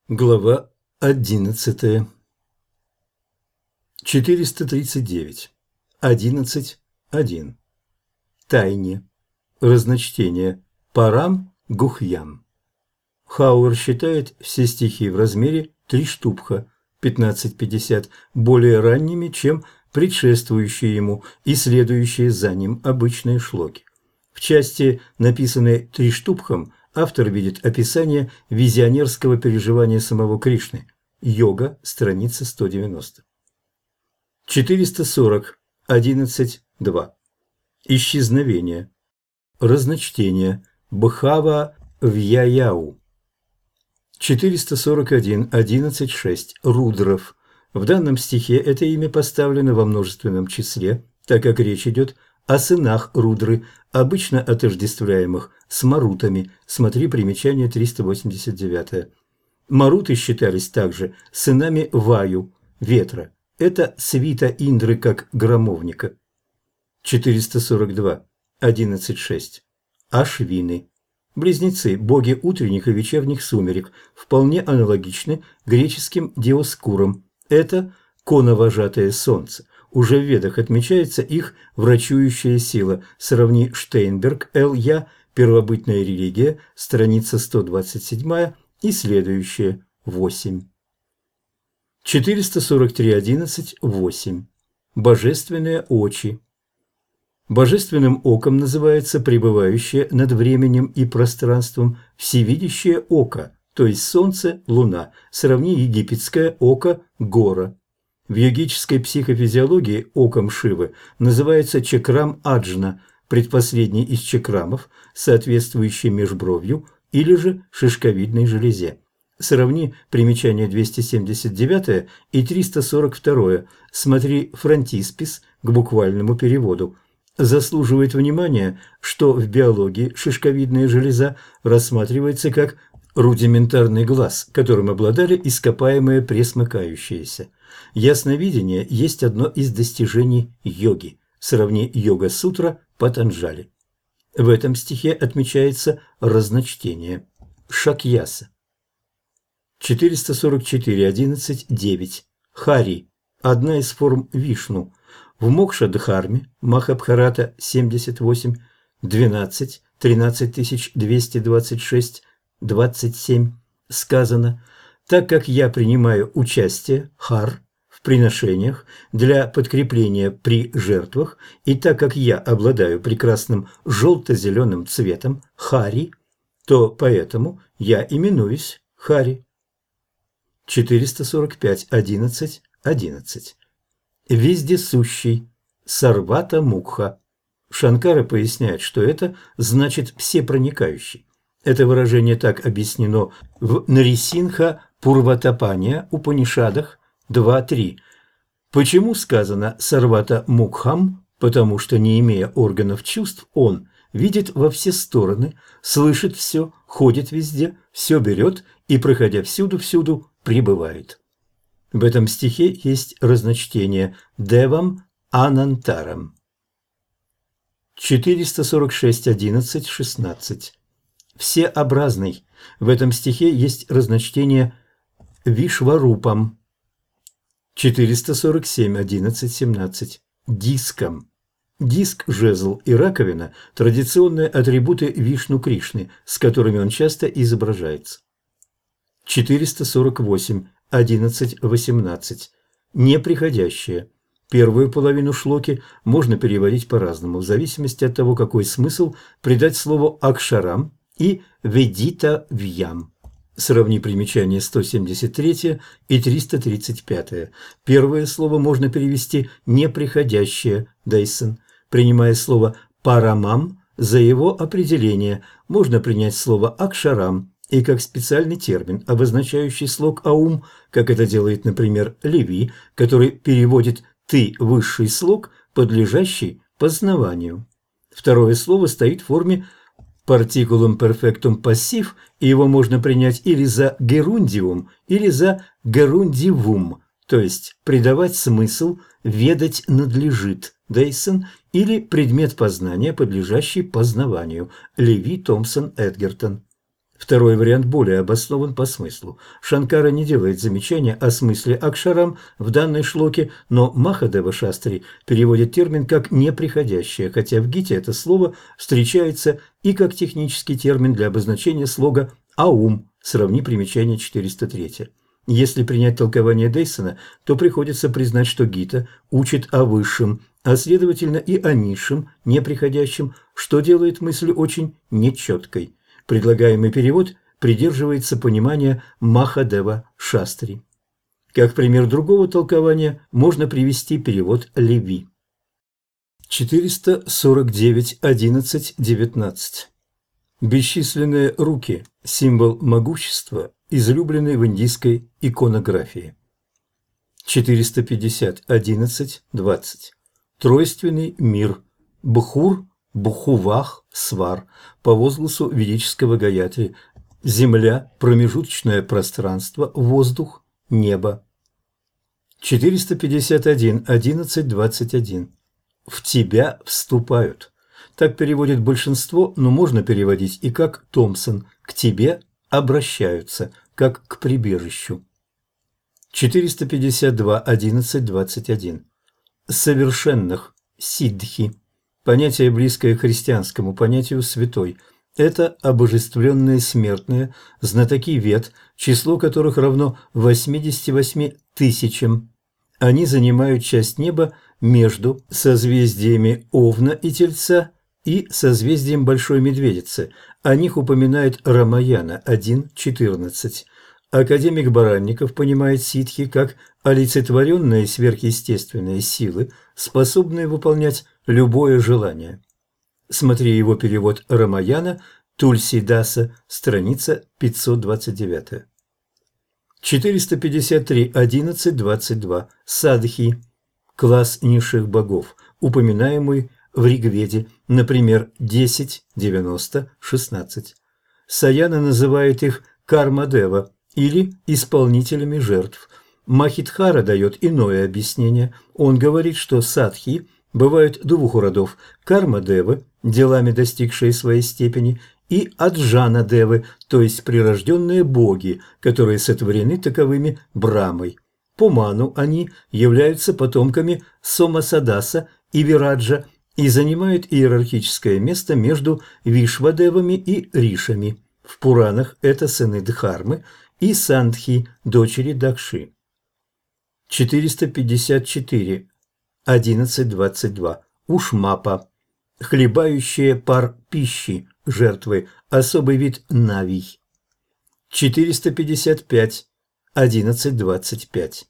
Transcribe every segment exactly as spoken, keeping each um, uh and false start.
Глава одиннадцатая. четыреста тридцать девять. одиннадцать один. Тайне. Разночтение. Парам гухьям. Хауэр считает все стихи в размере три штубха, пятнадцать пятьдесят, более ранними, чем предшествующие ему и следующие за ним обычные шлоки. В части, написанной триштубхом, автор видит описание визионерского переживания самого Кришны. Йога, страница сто девяносто. четыреста сорок. одиннадцать два. Исчезновение. Разночтение. Бхава Вьяяу. четыреста сорок один. одиннадцать шесть. Рудров. В данном стихе это имя поставлено во множественном числе, так как речь идет о сынах Рудры, обычно отождествляемых с марутами. Смотри примечание триста восемьдесят девять. Маруты считались также сынами Ваю, ветра. Это свита Индры как громовника. четыреста сорок два. одиннадцать шесть. Ашвины. Близнецы, боги утренних и вечерних сумерек, вполне аналогичны греческим диоскурам. Это коновожатое солнце. Уже в Ведах отмечается их врачующая сила. Сравни Штейнберг, Л. Я. Первобытная религия, страница сто двадцать семь и следующее, восемь. четыреста сорок три. одиннадцать восемь. Божественные очи. Божественным оком называется пребывающее над временем и пространством всевидящее око, то есть солнце, луна. Сравни египетское око, гора. В йогической психофизиологии оком Шивы называется чакрам аджна, предпоследний из чакрамов, соответствующий межбровью или же шишковидной железе. Сравни примечание двести семьдесят девять и триста сорок два. Смотри фронтиспис к буквальному переводу. Заслуживает внимания, что в биологии шишковидная железа рассматривается как рудиментарный глаз, которым обладали ископаемые пресмыкающиеся. Ясновидение есть одно из достижений йоги. Сравни Йога-сутра Патанджали. В этом стихе отмечается разночтение. Шакьяса. четыреста сорок четыре. одиннадцать девять. Хари. Одна из форм Вишну. В Мокша-дхарме, Махабхарата семьдесят восемь, двенадцать, тринадцать тысяч двести двадцать шесть, двадцать семь сказано: «Так как я принимаю участие, хар, в приношениях для подкрепления при жертвах, и так как я обладаю прекрасным желто-зеленым цветом, хари, то поэтому я именуюсь Хари». четыреста сорок пять. одиннадцать одиннадцать. Вездесущий. Сарвата Мукха. Шанкара поясняет, что это значит «всепроникающий». Это выражение так объяснено в Нарисинха Пурватапания Упанишадах два три. Почему сказано «Сарвата Мукхам»? Потому что, не имея органов чувств, он видит во все стороны, слышит все, ходит везде, все берет и, проходя всюду-всюду, пребывает. В этом стихе есть разночтение «Девам Анантарам». четыреста сорок шесть. одиннадцать шестнадцать. Всеобразный. В этом стихе есть разночтение Вишварупам. четыреста сорок семь. одиннадцать семнадцать. Диском. Диск, жезл и раковина – традиционные атрибуты Вишну Кришны, с которыми он часто изображается. четыреста сорок восемь. одиннадцать восемнадцать. Неприходящее. Первую половину шлоки можно переводить по-разному, в зависимости от того, какой смысл придать слову «акшарам» и «ведита вьям». Сравни примечание сто семьдесят три и триста тридцать пять. Первое слово можно перевести «неприходящее» дайсон. Принимая слово «парамам» за его определение, можно принять слово «акшарам» и как специальный термин, обозначающий слог аум, как это делает, например, Леви, который переводит «ты» высший слог, подлежащий познаванию. Второе слово стоит в форме партикулум перфектум пассив, и его можно принять или за герундиум, или за герундивум, то есть придавать смысл, ведать надлежит, Дейсон, или предмет познания, подлежащий познаванию, Леви, Томпсон, Эдгертон. Второй вариант более обоснован по смыслу. Шанкара не делает замечания о смысле Акшарам в данной шлоке, но Махадева Шастри переводит термин как «неприходящее», хотя в Гите это слово встречается и как технический термин для обозначения слога «аум», сравни примечание четыреста три. Если принять толкование Дейсона, то приходится признать, что Гита учит о высшем, а следовательно и о низшем, неприходящем, что делает мысль очень нечеткой. Предлагаемый перевод придерживается понимания Махадева Шастри. Как пример другого толкования можно привести перевод Леви. четыреста сорок девять одиннадцать девятнадцать. Бесчисленные руки – символ могущества, излюбленный в индийской иконографии. четыреста пятьдесят одиннадцать двадцать. Тройственный мир. Бхур, Бхувах, Свар по возгласу ведического Гаятри. Земля, промежуточное пространство, воздух, небо. четыреста пятьдесят один одиннадцать двадцать один. В тебя вступают. Так переводит большинство, но можно переводить и как Томпсон. К тебе обращаются, как к прибежищу. четыреста пятьдесят два одиннадцать двадцать один. Совершенных. Сиддхи. Понятие, близкое к христианскому понятию «святой». Это обожествленные смертные, знатоки Вед, число которых равно восьмидесяти восьми тысячам. Они занимают часть неба между созвездиями Овна и Тельца и созвездием Большой Медведицы. О них упоминает Рамаяна один четырнадцать. Академик Баранников понимает ситхи как олицетворенные сверхъестественные силы, способные выполнять любое желание. Смотри его перевод Рамаяна, Тульсидаса, страница пятьсот двадцать девять. четыреста пятьдесят три одиннадцать двадцать два. Садхи. Класс низших богов, упоминаемый в Ригведе, например, десять девяносто шестнадцать. Саяна называет их Кармадева или исполнителями жертв. Махидхара дает иное объяснение. Он говорит, что садхи бывают двух родов – карма-девы, делами достигшие своей степени, и аджана-девы, то есть прирожденные боги, которые сотворены таковыми Брамой. По ману они являются потомками Сомасадаса и Вираджа и занимают иерархическое место между Вишвадевами и Ришами. В Пуранах это сыны Дхармы и Сандхи, дочери Дакши. четыреста пятьдесят четыре одиннадцать двадцать два. Ушмапа. Хлебающие пар пищи, жертвы, особый вид навий. четыреста пятьдесят пять одиннадцать двадцать пять.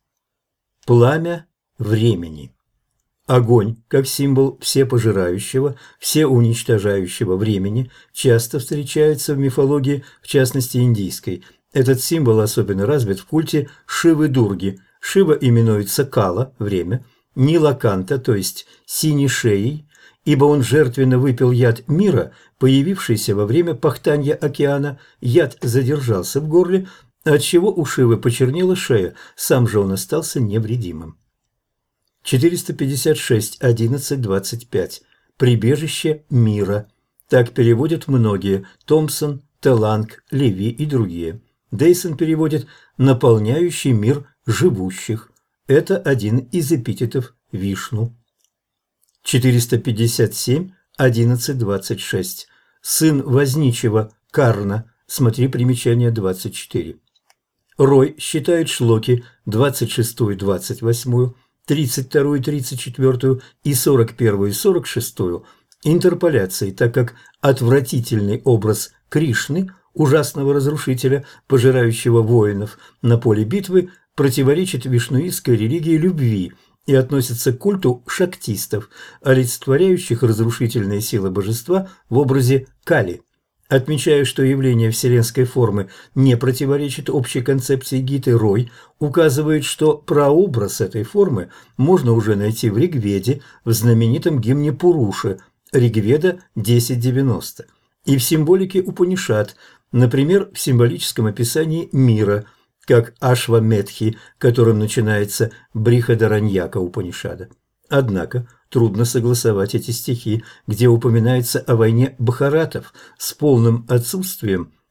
Пламя времени. Огонь, как символ всепожирающего, всеуничтожающего времени, часто встречается в мифологии, в частности индийской. Этот символ особенно развит в культе Шивы-Дурги. Шива именуется Кала – время, Нилаканта, то есть синешеей, ибо он жертвенно выпил яд мира, появившийся во время пахтанья океана. Яд задержался в горле, отчего у Шивы почернела шея, сам же он остался невредимым. четыреста пятьдесят шесть одиннадцать двадцать пять. Прибежище мира. Так переводят многие – Томпсон, Теланг, Леви и другие. Дейсон переводит «наполняющий мир живущих». Это один из эпитетов Вишну. четыреста пятьдесят семь одиннадцать двадцать шесть. Сын возничего Карна. Смотри примечание двадцать четыре. Рой считает шлоки двадцать шестую двадцать восьмую, тридцать вторую тридцать четвёртую и сорок первую сорок шестую интерполяцией, так как отвратительный образ Кришны, ужасного разрушителя, пожирающего воинов на поле битвы, противоречит вишнуистской религии любви и относится к культу шактистов, олицетворяющих разрушительные силы божества в образе Кали. Отмечая, что явление вселенской формы не противоречит общей концепции Гиты, Рой указывает, что прообраз этой формы можно уже найти в Ригведе, в знаменитом гимне Пуруши, Ригведа десять девяносто, и в символике Упанишад, например, в символическом описании мира, как Ашваметхи, которым начинается Брихадараньяка Упанишада. Однако трудно согласовать эти стихи, где упоминается о войне бхаратов, с полным отсутствием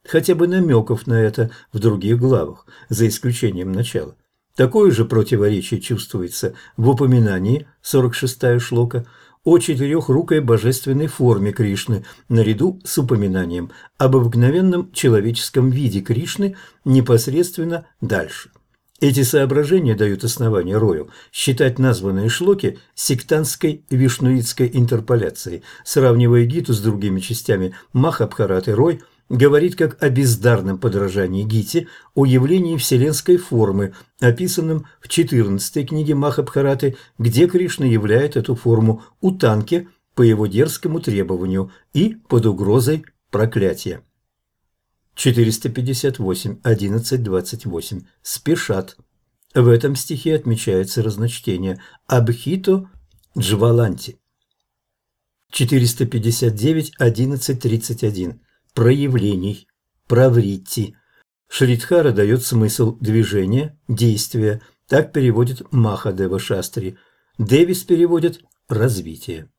хотя бы намеков на это в других главах, за исключением начала. Такое же противоречие чувствуется в упоминании, сорок шестая шлока, о четырехрукой божественной форме Кришны, наряду с упоминанием об обыкновенном человеческом виде Кришны непосредственно дальше. Эти соображения дают основание Рою считать названные шлоки сектантской вишнуитской интерполяцией. Сравнивая Гиту с другими частями Махабхараты, Рой говорит как о бездарном подражании Гите, о явлении вселенской формы, описанном в четырнадцатой книге Махабхараты, где Кришна являет эту форму Утанке по его дерзкому требованию и под угрозой проклятия. четыреста пятьдесят восемь, одиннадцать двадцать восемь. Спешат. В этом стихе отмечается разночтение Абхито Джваланти. четыреста пятьдесят девять, одиннадцать тридцать один. Проявлений. Правритти. Шридхара дает смысл движения, действия. Так переводит Махадева Шастри. Дэвис переводит развитие.